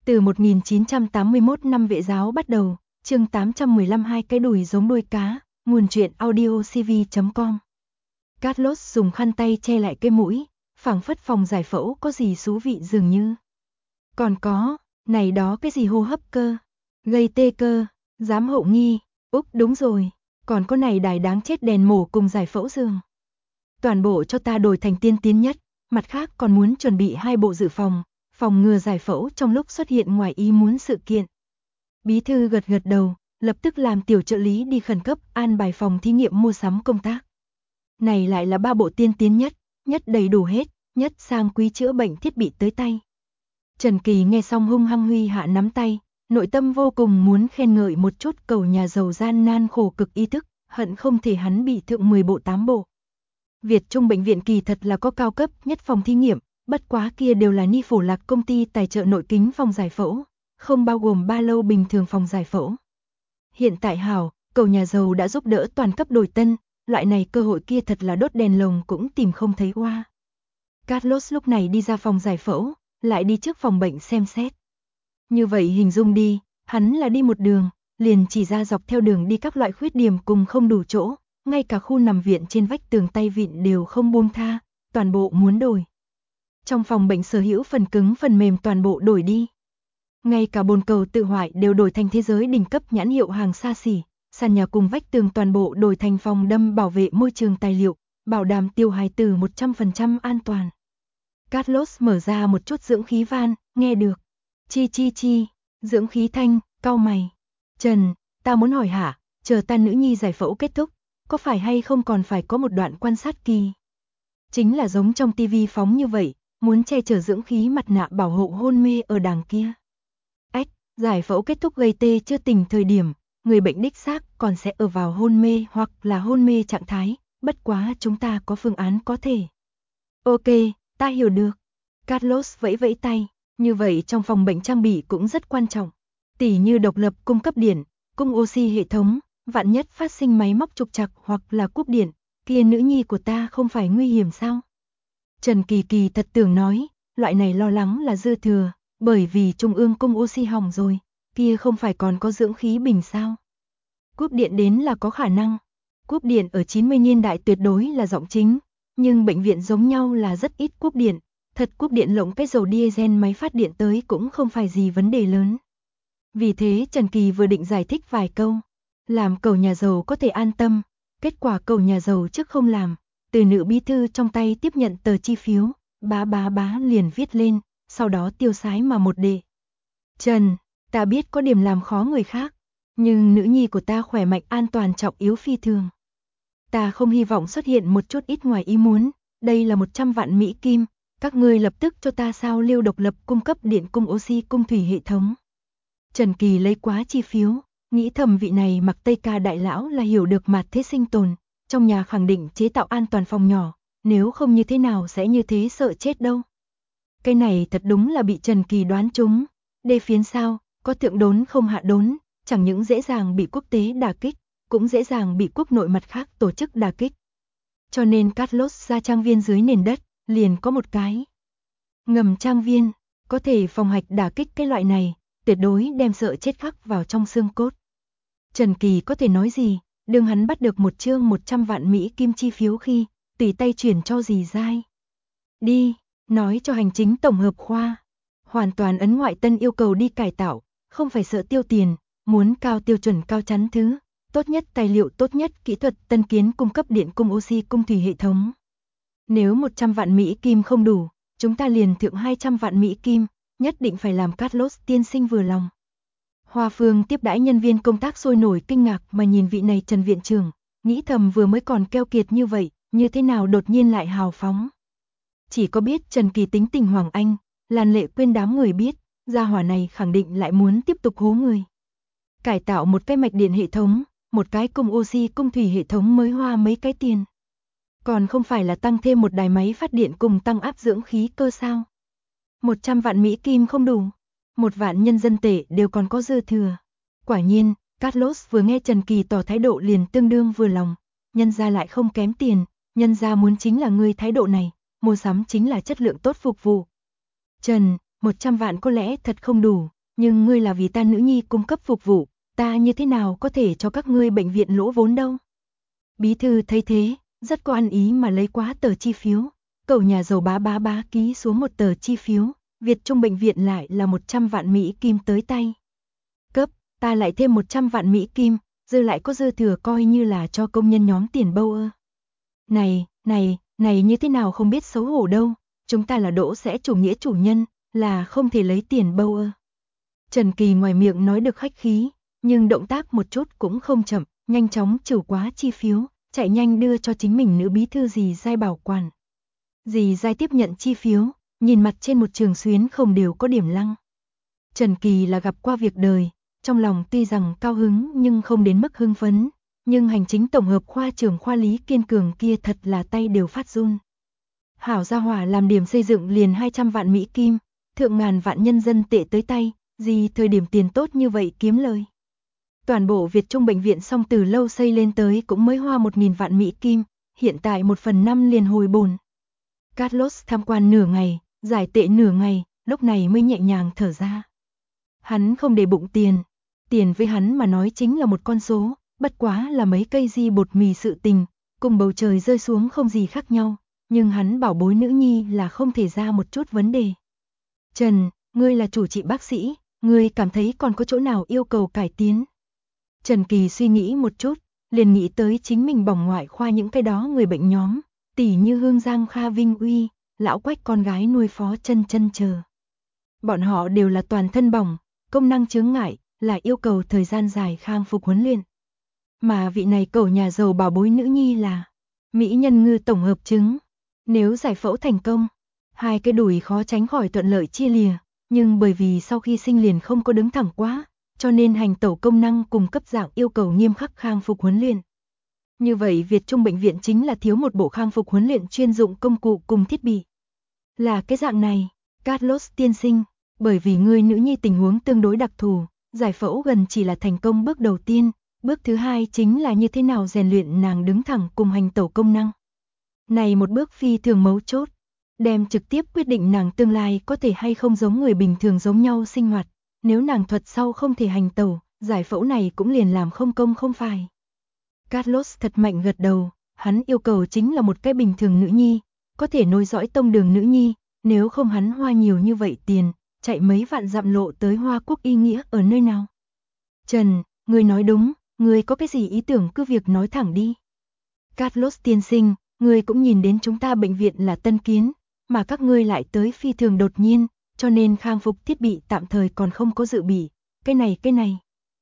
Từ 1981 năm Vệ giáo bắt đầu, chương 815 hai cái đùi giống đuôi cá, nguồn truyện audiocv.com. Carlos dùng khăn tay che lại cái mũi, phảng phất phòng giải phẫu có gì thú vị dường như. Còn có, này đó cái gì hô hấp cơ, gây tê cơ, giám hộ nghi, đúng rồi, còn có này đài đáng chết đèn mổ cùng giải phẫu giường. Toàn bộ cho ta đổi thành tiên tiến nhất, mặt khác còn muốn chuẩn bị 2 bộ dự phòng ngừa giải phẫu trong lúc xuất hiện ngoài ý muốn sự kiện. Bí thư gật gật đầu, lập tức làm tiểu trợ lý đi khẩn cấp an bài phòng thí nghiệm mua sắm công tác. Này lại là 3 bộ tiên tiến nhất đầy đủ hết, nhất sang quý chữa bệnh thiết bị tới tay. Trần Kỳ nghe xong hung hăng huy hạ nắm tay, nội tâm vô cùng muốn khen ngợi một chút cầu nhà giàu gian nan khổ cực ý thức, hận không thể hắn bị thượng 10 bộ 8 bộ. Việt Trung bệnh viện kỳ thật là có cao cấp nhất phòng thí nghiệm, bất quá kia đều là Ni Phổ Lạc công ty tài trợ nội kính phòng giải phẫu, không bao gồm ba lâu bình thường phòng giải phẫu. Hiện tại hảo, cầu nhà giàu đã giúp đỡ toàn cấp đổi tân, loại này cơ hội kia thật là đốt đèn lồng cũng tìm không thấy hoa. Carlos lúc này đi ra phòng giải phẫu, lại đi trước phòng bệnh xem xét. Như vậy hình dung đi, hắn là đi một đường, liền chỉ ra dọc theo đường đi các loại khuyết điểm cùng không đủ chỗ, ngay cả khu nằm viện trên vách tường tay vịn đều không buông tha, toàn bộ muốn đổi. Trong phòng bệnh sở hữu phần cứng phần mềm toàn bộ đổi đi. Ngay cả bồn cầu tự hoại đều đổi thành thế giới đỉnh cấp nhãn hiệu hàng xa xỉ, sàn nhà cùng vách tường toàn bộ đổi thành phòng đâm bảo vệ môi trường tài liệu, bảo đảm tiêu hài tử 100% an toàn. Carlos mở ra một chút dưỡng khí van, nghe được. Chi, dưỡng khí thanh, cau mày. Trần, ta muốn hỏi hả, chờ ta nữ nhi giải phẫu kết thúc, có phải hay không còn phải có một đoạn quan sát kỳ? Chính là giống trong tivi phóng như vậy, muốn che chở dưỡng khí mặt nạ bảo hộ hôn mê ở đằng kia. Giải phẫu kết thúc gây tê chưa tỉnh thời điểm, người bệnh đích xác còn sẽ ở vào hôn mê hoặc là hôn mê trạng thái, bất quá chúng ta có phương án có thể. Ok, ta hiểu được. Carlos vẫy vẫy tay, như vậy trong phòng bệnh trang bị cũng rất quan trọng. Tỉ như độc lập cung cấp điện, cung oxy hệ thống, vạn nhất phát sinh máy móc trục trặc hoặc là cúp điện, kia nữ nhi của ta không phải nguy hiểm sao? Trần Kỳ thật tưởng nói, loại này lo lắng là dư thừa, bởi vì trung ương cung oxy hỏng rồi, kia không phải còn có dưỡng khí bình sao? Cúp điện đến là có khả năng. Cúp điện ở 90 niên đại tuyệt đối là giọng chính, nhưng bệnh viện giống nhau là rất ít cúp điện, thật cúp điện lộng cái dầu diesel máy phát điện tới cũng không phải gì vấn đề lớn. Vì thế Trần Kỳ vừa định giải thích vài câu, làm cầu nhà giàu có thể an tâm, kết quả cầu nhà giàu trước không làm, từ nữ bí thư trong tay tiếp nhận tờ chi phiếu, bá liền viết lên, sau đó tiêu sái mà một đề. Trần, ta biết có điểm làm khó người khác, nhưng nữ nhi của ta khỏe mạnh an toàn trọng yếu phi thường. Ta không hy vọng xuất hiện một chút ít ngoài ý muốn, đây là 100 vạn Mỹ Kim, các ngươi lập tức cho ta sao lưu độc lập cung cấp điện cung oxy cung thủy hệ thống. Trần Kỳ lấy quá chi phiếu, nghĩ thầm vị này mặc Tây Ca đại lão là hiểu được mặt thế sinh tồn, trong nhà khẳng định chế tạo an toàn phòng nhỏ, nếu không như thế nào sẽ như thế sợ chết đâu. Cái này thật đúng là bị Trần Kỳ đoán trúng, đê phiến sao, có thượng đốn không hạ đốn, chẳng những dễ dàng bị quốc tế đả kích, cũng dễ dàng bị quốc nội mặt khác tổ chức đả kích. Cho nên Carlos ra trang viên dưới nền đất, liền có một cái ngầm trang viên, có thể phòng hạch đả kích cái loại này, tuyệt đối đem sợ chết khắc vào trong xương cốt. Trần Kỳ có thể nói gì, đương hắn bắt được một chương 100 vạn Mỹ Kim chi phiếu khi, tùy tay chuyển cho dì dai. Đi, nói cho hành chính tổng hợp khoa, hoàn toàn ấn ngoại tân yêu cầu đi cải tạo, không phải sợ tiêu tiền, muốn cao tiêu chuẩn cao chắn thứ, tốt nhất tài liệu tốt nhất kỹ thuật tân kiến cung cấp điện cung oxy cung thủy hệ thống. Nếu 100 vạn Mỹ Kim không đủ, chúng ta liền thượng 200 vạn Mỹ Kim, nhất định phải làm Carlos tiên sinh vừa lòng. Hoa Phương tiếp đãi nhân viên công tác sôi nổi kinh ngạc mà nhìn vị này Trần viện trưởng, nghĩ thầm vừa mới còn keo kiệt như vậy, như thế nào đột nhiên lại hào phóng. Chỉ có biết Trần Kỳ tính tình Hoàng Anh, Lan Lệ quên đám người biết, gia hỏa này khẳng định lại muốn tiếp tục hố người. Cải tạo một cái mạch điện hệ thống, một cái cung oxy cung thủy hệ thống mới hoa mấy cái tiền. Còn không phải là tăng thêm một đài máy phát điện cùng tăng áp dưỡng khí cơ sao. 100 vạn Mỹ Kim không đủ, 1 vạn nhân dân tệ đều còn có dư thừa. Quả nhiên, Carlos vừa nghe Trần Kỳ tỏ thái độ liền tương đương vừa lòng, nhân gia lại không kém tiền, nhân gia muốn chính là ngươi thái độ này, mua sắm chính là chất lượng tốt phục vụ. Trần, 100 vạn có lẽ thật không đủ, nhưng ngươi là vì ta nữ nhi cung cấp phục vụ, ta như thế nào có thể cho các ngươi bệnh viện lỗ vốn đâu. Bí thư thấy thế, rất có ăn ý mà lấy quá tờ chi phiếu, cậu nhà giàu bá ký xuống một tờ chi phiếu, Việt Trung bệnh viện lại là 100 vạn Mỹ Kim tới tay. Cấp, ta lại thêm 100 vạn Mỹ Kim, dư lại có dư thừa coi như là cho công nhân nhóm tiền bâu ơ. Này như thế nào không biết xấu hổ đâu, chúng ta là đỗ sẽ chủ nghĩa chủ nhân, là không thể lấy tiền bâu ơ. Trần Kỳ ngoài miệng nói được khách khí, nhưng động tác một chút cũng không chậm, nhanh chóng trừ quá chi phiếu, chạy nhanh đưa cho chính mình nữ bí thư dì Giai bảo quản. Dì Giai tiếp nhận chi phiếu, nhìn mặt trên một trường xuyến không đều có điểm lăng. Trần Kỳ là gặp qua việc đời, trong lòng tuy rằng cao hứng nhưng không đến mức hưng phấn, nhưng hành chính tổng hợp khoa trưởng khoa Lý Kiên Cường kia thật là tay đều phát run. Hảo gia hỏa làm điểm xây dựng liền 200 vạn Mỹ Kim, thượng ngàn vạn nhân dân tệ tới tay, gì thời điểm tiền tốt như vậy kiếm lời. Toàn bộ Việt Trung bệnh viện xong từ lâu xây lên tới cũng mới hoa 1.000 vạn Mỹ Kim, hiện tại 1/5 liền hồi bồn. Carlos tham quan nửa ngày, giải tệ nửa ngày, lúc này mới nhẹ nhàng thở ra. Hắn không để bụng tiền với hắn mà nói chính là một con số, bất quá là mấy cây di bột mì sự tình, cùng bầu trời rơi xuống không gì khác nhau, nhưng hắn bảo bối nữ nhi là không thể ra một chút vấn đề. Trần, ngươi là chủ trị bác sĩ, ngươi cảm thấy còn có chỗ nào yêu cầu cải tiến? Trần Kỳ suy nghĩ một chút, liền nghĩ tới chính mình bỏng ngoại khoa những cái đó người bệnh nhóm, tỉ như Hương Giang Kha Vinh Uy, lão Quách con gái nuôi Phó Chân Chân chờ. Bọn họ đều là toàn thân bỏng, công năng chướng ngại, là yêu cầu thời gian dài khang phục huấn luyện. Mà vị này cậu nhà giàu bảo bối nữ nhi là mỹ nhân ngư tổng hợp trứng. Nếu giải phẫu thành công, hai cái đùi khó tránh khỏi thuận lợi chia lìa, nhưng bởi vì sau khi sinh liền không có đứng thẳng quá, cho nên hành tẩu công năng cùng cấp dạng yêu cầu nghiêm khắc khang phục huấn luyện. Như vậy Việt Trung bệnh viện chính là thiếu một bộ khang phục huấn luyện chuyên dụng công cụ cùng thiết bị. Là cái dạng này, Carlos tiên sinh, bởi vì người nữ nhi tình huống tương đối đặc thù, giải phẫu gần chỉ là thành công bước đầu tiên, bước thứ hai chính là như thế nào rèn luyện nàng đứng thẳng cùng hành tẩu công năng. Này một bước phi thường mấu chốt, đem trực tiếp quyết định nàng tương lai có thể hay không giống người bình thường giống nhau sinh hoạt, nếu nàng thuật sau không thể hành tẩu, giải phẫu này cũng liền làm không công không phải. Carlos thật mạnh gật đầu, hắn yêu cầu chính là một cái bình thường nữ nhi, có thể nối dõi tông đường nữ nhi, nếu không hắn hoa nhiều như vậy tiền, chạy mấy vạn dặm lộ tới Hoa Quốc ý nghĩa ở nơi nào. Trần, ngươi nói đúng, ngươi có cái gì ý tưởng cứ việc nói thẳng đi. Carlos tiên sinh, ngươi cũng nhìn đến chúng ta bệnh viện là tân kiến, mà các ngươi lại tới phi thường đột nhiên, cho nên khang phục thiết bị tạm thời còn không có dự bị, cái này.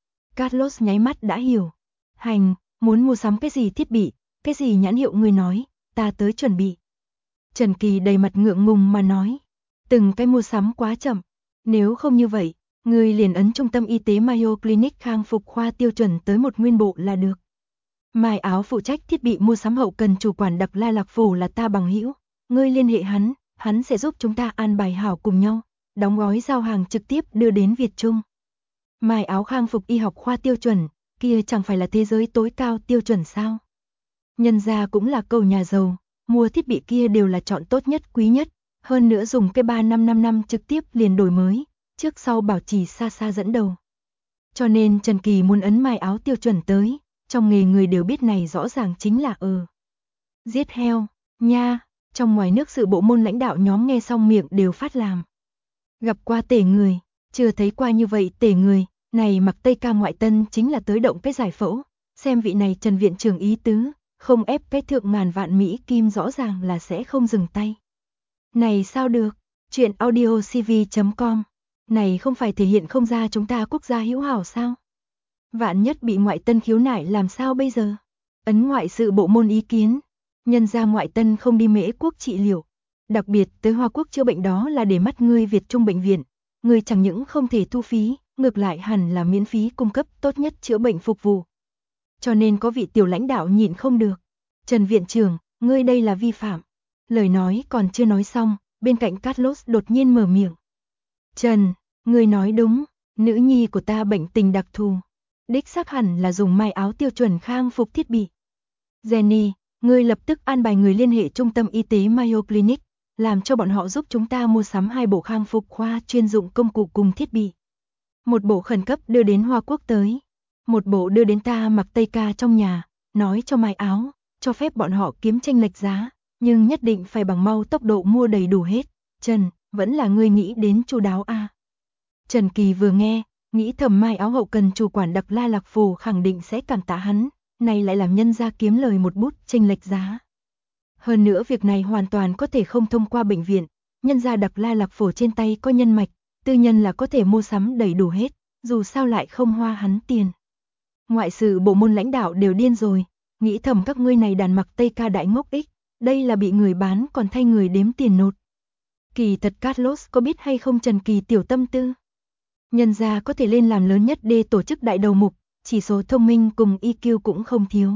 Carlos nháy mắt đã hiểu. Hành, muốn mua sắm cái gì thiết bị, cái gì nhãn hiệu ngươi nói, ta tới chuẩn bị. Trần Kỳ đầy mặt ngượng ngùng mà nói, từng cái mua sắm quá chậm, nếu không như vậy, ngươi liền ấn trung tâm y tế Mayo Clinic khang phục khoa tiêu chuẩn tới một nguyên bộ là được. Mai Áo phụ trách thiết bị mua sắm hậu cần chủ quản Đặc La Lạc Phủ là ta bằng hữu, ngươi liên hệ hắn sẽ giúp chúng ta an bài hảo cùng nhau, đóng gói giao hàng trực tiếp đưa đến Việt Trung. Mai Áo khang phục y học khoa tiêu chuẩn, kia chẳng phải là thế giới tối cao tiêu chuẩn sao? Nhân gia cũng là cậu nhà giàu, mua thiết bị kia đều là chọn tốt nhất quý nhất, hơn nữa dùng cái 3-5 năm trực tiếp liền đổi mới, trước sau bảo trì xa dẫn đầu. Cho nên Trần Kỳ muốn ấn Mai Áo tiêu chuẩn tới, trong nghề người đều biết này rõ ràng chính là giết heo, nha, trong ngoài nước sự bộ môn lãnh đạo nhóm nghe xong miệng đều phát làm. Gặp qua tể người, chưa thấy qua như vậy tể người, này mặc Tây Ca ngoại tân chính là tới động cái giải phẫu, xem vị này Trần viện trưởng ý tứ, không ép cái thượng ngàn vạn Mỹ Kim rõ ràng là sẽ không dừng tay. Này sao được, chuyện audiocv.com, này không phải thể hiện không ra chúng ta quốc gia hữu hảo sao? Vạn nhất bị ngoại tân khiếu nại làm sao bây giờ? Ấn ngoại sự bộ môn ý kiến, nhân ra ngoại tân không đi Mễ quốc trị liệu, đặc biệt tới Hoa Quốc chữa bệnh đó là để mắt ngươi Việt Trung bệnh viện, ngươi chẳng những không thể thu phí, ngược lại hẳn là miễn phí cung cấp tốt nhất chữa bệnh phục vụ. Cho nên có vị tiểu lãnh đạo nhịn không được. Trần viện trưởng, ngươi đây là vi phạm. Lời nói còn chưa nói xong, bên cạnh Carlos đột nhiên mở miệng. Trần, ngươi nói đúng, nữ nhi của ta bệnh tình đặc thù. Đích xác hẳn là dùng Mai Áo tiêu chuẩn khang phục thiết bị. Jenny, ngươi lập tức an bài người liên hệ trung tâm y tế Mayo Clinic, làm cho bọn họ giúp chúng ta mua sắm 2 bộ khang phục khoa chuyên dụng công cụ cùng thiết bị. Một bộ khẩn cấp đưa đến Hoa Quốc tới, một bộ đưa đến ta mặc Tây ca trong nhà, nói cho may áo, cho phép bọn họ kiếm chênh lệch giá, nhưng nhất định phải bằng mau tốc độ mua đầy đủ hết. Trần, vẫn là ngươi nghĩ đến chu đáo a. Trần Kỳ vừa nghe, nghĩ thầm mai áo hậu cần chủ quản Đặc La Lạc Phổ khẳng định sẽ cảm tạ hắn, này lại làm nhân gia kiếm lời một bút chênh lệch giá. Hơn nữa việc này hoàn toàn có thể không thông qua bệnh viện, nhân gia Đặc La Lạc Phổ trên tay có nhân mạch, tư nhân là có thể mua sắm đầy đủ hết, dù sao lại không hoa hắn tiền. Ngoại sự bộ môn lãnh đạo đều điên rồi, nghĩ thầm các ngươi này đàn mặc Tây ca đại ngốc ích, đây là bị người bán còn thay người đếm tiền nột. Kỳ thật Carlos có biết hay không Trần Kỳ tiểu tâm tư. Nhân gia có thể lên làm lớn nhất đê tổ chức đại đầu mục, chỉ số thông minh cùng EQ cũng không thiếu.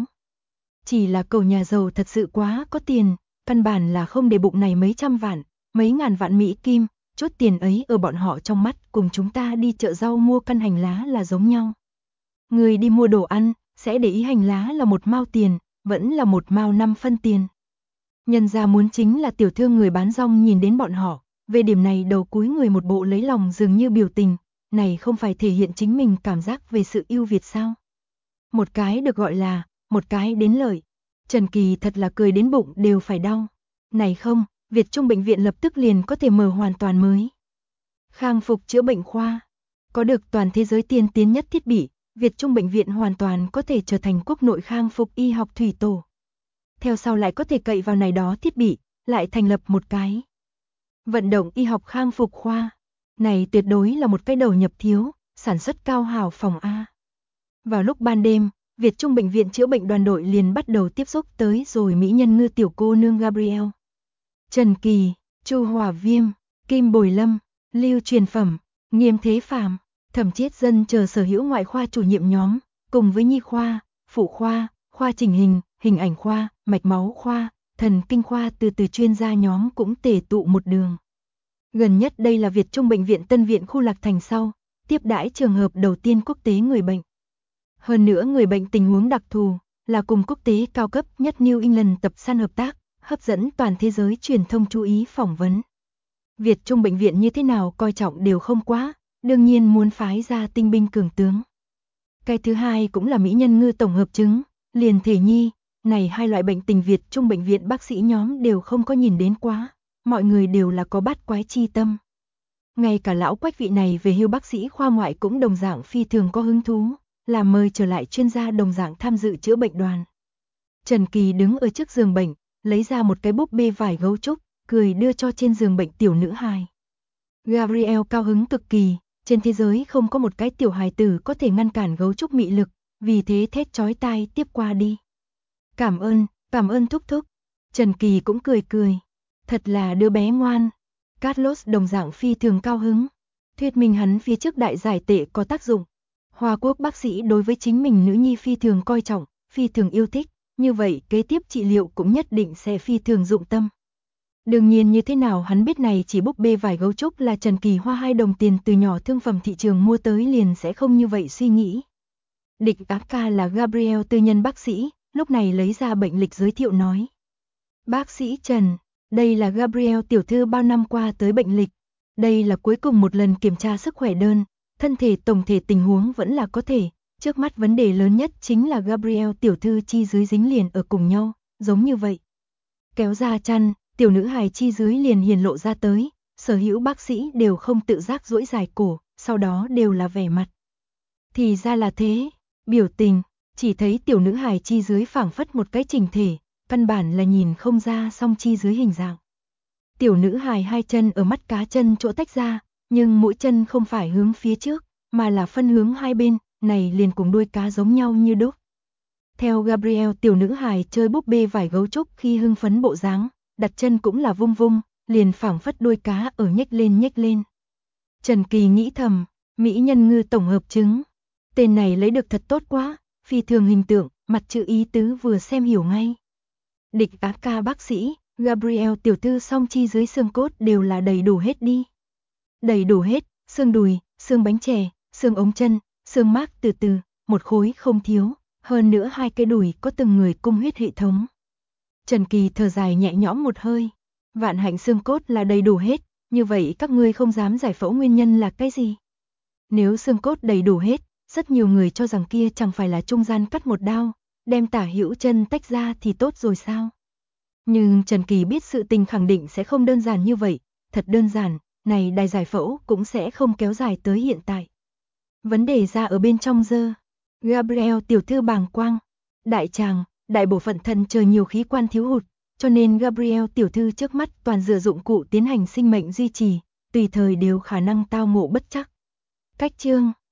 Chỉ là cậu nhà giàu thật sự quá có tiền, căn bản là không để bụng này mấy trăm vạn, mấy ngàn vạn Mỹ Kim, chốt tiền ấy ở bọn họ trong mắt cùng chúng ta đi chợ rau mua căn hành lá là giống nhau. Người đi mua đồ ăn, sẽ để ý hành lá là 1 mao tiền, vẫn là 1 mao 5 phân tiền. Nhân gia muốn chính là tiểu thương người bán rong nhìn đến bọn họ, về điểm này đầu cúi người một bộ lấy lòng dường như biểu tình, này không phải thể hiện chính mình cảm giác về sự ưu việt sao? Một cái được gọi là, một cái đến lợi. Trần Kỳ thật là cười đến bụng đều phải đau. Này không, Việt Trung bệnh viện lập tức liền có thể mở hoàn toàn mới. Khang phục chữa bệnh khoa. Có được toàn thế giới tiên tiến nhất thiết bị, Việt Trung bệnh viện hoàn toàn có thể trở thành quốc nội khang phục y học thủy tổ. Theo sau lại có thể cậy vào này đó thiết bị, lại thành lập một cái vận động y học khang phục khoa. Này tuyệt đối là một cái đầu nhập thiếu, sản xuất cao hào phòng A. Vào lúc ban đêm, Việt Trung bệnh viện chữa bệnh đoàn đội liền bắt đầu tiếp xúc tới rồi mỹ nhân ngư tiểu cô nương Gabriel. Trần Kỳ, Chu Hòa Viêm, Kim Bồi Lâm, Lưu Truyền Phẩm, Nghiêm Thế Phàm, Thẩm Chiết Dân chờ sở hữu ngoại khoa chủ nhiệm nhóm, cùng với nhi khoa, phụ khoa, khoa chỉnh hình, hình ảnh khoa, mạch máu khoa, thần kinh khoa từ chuyên gia nhóm cũng tề tụ một đường. Gần nhất đây là Việt Trung bệnh viện Tân Viện khu Lạc Thành sau, tiếp đãi trường hợp đầu tiên quốc tế người bệnh. Hơn nữa người bệnh tình huống đặc thù, là cùng quốc tế cao cấp nhất New England tập san hợp tác, hấp dẫn toàn thế giới truyền thông chú ý phỏng vấn. Việt Trung bệnh viện như thế nào coi trọng đều không quá, đương nhiên muốn phái ra tinh binh cường tướng. Cái thứ hai cũng là mỹ nhân ngư tổng hợp chứng, liền thể nhi, này 2 loại bệnh tình Việt Trung bệnh viện bác sĩ nhóm đều không có nhìn đến quá, mọi người đều là có bát quái chi tâm. Ngay cả lão Quách vị này về hưu bác sĩ khoa ngoại cũng đồng dạng phi thường có hứng thú, là mời trở lại chuyên gia đồng dạng tham dự chữa bệnh đoàn. Trần Kỳ đứng ở trước giường bệnh, lấy ra một cái búp bê vải gấu trúc, cười đưa cho trên giường bệnh tiểu nữ hài. Gabriel cao hứng cực kỳ, trên thế giới không có một cái tiểu hài tử có thể ngăn cản gấu trúc mị lực, vì thế thét chói tai tiếp qua đi. Cảm ơn thúc thúc. Trần Kỳ cũng cười cười, thật là đứa bé ngoan. Carlos đồng dạng phi thường cao hứng, thuyết minh hắn phía trước đại giải tệ có tác dụng. Hoa Quốc bác sĩ đối với chính mình nữ nhi phi thường coi trọng, phi thường yêu thích, như vậy kế tiếp trị liệu cũng nhất định sẽ phi thường dụng tâm. Đương nhiên như thế nào hắn biết này chỉ búp bê vải gấu trúc là Trần Kỳ hoa 2 đồng tiền từ nhỏ thương phẩm thị trường mua tới liền sẽ không như vậy suy nghĩ. Địch Ác Ca là Gabriel tư nhân bác sĩ, lúc này lấy ra bệnh lịch giới thiệu nói. Bác sĩ Trần, đây là Gabriel tiểu thư bao năm qua tới bệnh lịch, đây là cuối cùng một lần kiểm tra sức khỏe đơn. Thân thể tổng thể tình huống vẫn là có thể, trước mắt vấn đề lớn nhất chính là Gabriel tiểu thư chi dưới dính liền ở cùng nhau, giống như vậy. Kéo ra chăn, tiểu nữ hài chi dưới liền hiển lộ ra tới, sở hữu bác sĩ đều không tự giác duỗi dài cổ, sau đó đều là vẻ mặt. Thì ra là thế, biểu tình, chỉ thấy tiểu nữ hài chi dưới phảng phất một cái chỉnh thể, căn bản là nhìn không ra song chi dưới hình dạng. Tiểu nữ hài 2 chân ở mắt cá chân chỗ tách ra, nhưng mỗi chân không phải hướng phía trước, mà là phân hướng hai bên, này liền cùng đuôi cá giống nhau như đúc. Theo Gabriel tiểu nữ hài chơi búp bê vải gấu trúc khi hưng phấn bộ dáng, đặt chân cũng là vung vung, liền phảng phất đuôi cá ở nhếch lên. Trần Kỳ nghĩ thầm, mỹ nhân ngư tổng hợp chứng. Tên này lấy được thật tốt quá, phi thường hình tượng, mặt chữ ý tứ vừa xem hiểu ngay. Địch Ác Ca bác sĩ, Gabriel tiểu thư song chi dưới xương cốt đều là đầy đủ hết đi. Đầy đủ hết, xương đùi, xương bánh chè, xương ống chân, xương mác từ, một khối không thiếu, hơn nữa 2 cái đùi có từng người cung huyết hệ thống. Trần Kỳ thở dài nhẹ nhõm một hơi, Vạn hạnh xương cốt là đầy đủ hết, như vậy các ngươi không dám giải phẫu nguyên nhân là cái gì? Nếu xương cốt đầy đủ hết, rất nhiều người cho rằng kia chẳng phải là trung gian cắt một đao, đem tả hữu chân tách ra thì tốt rồi sao? Nhưng Trần Kỳ biết sự tình khẳng định sẽ không đơn giản như vậy, thật đơn giản, này đài giải phẫu cũng sẽ không kéo dài tới hiện tại. Vấn đề ra ở bên trong dơ. Gabriel tiểu thư bàng quang, đại tràng, đại bộ phận thận chờ nhiều khí quan thiếu hụt, cho nên Gabriel tiểu thư trước mắt toàn dựa dụng cụ tiến hành sinh mệnh duy trì, tùy thời đều khả năng tao ngộ bất trắc. Cách chương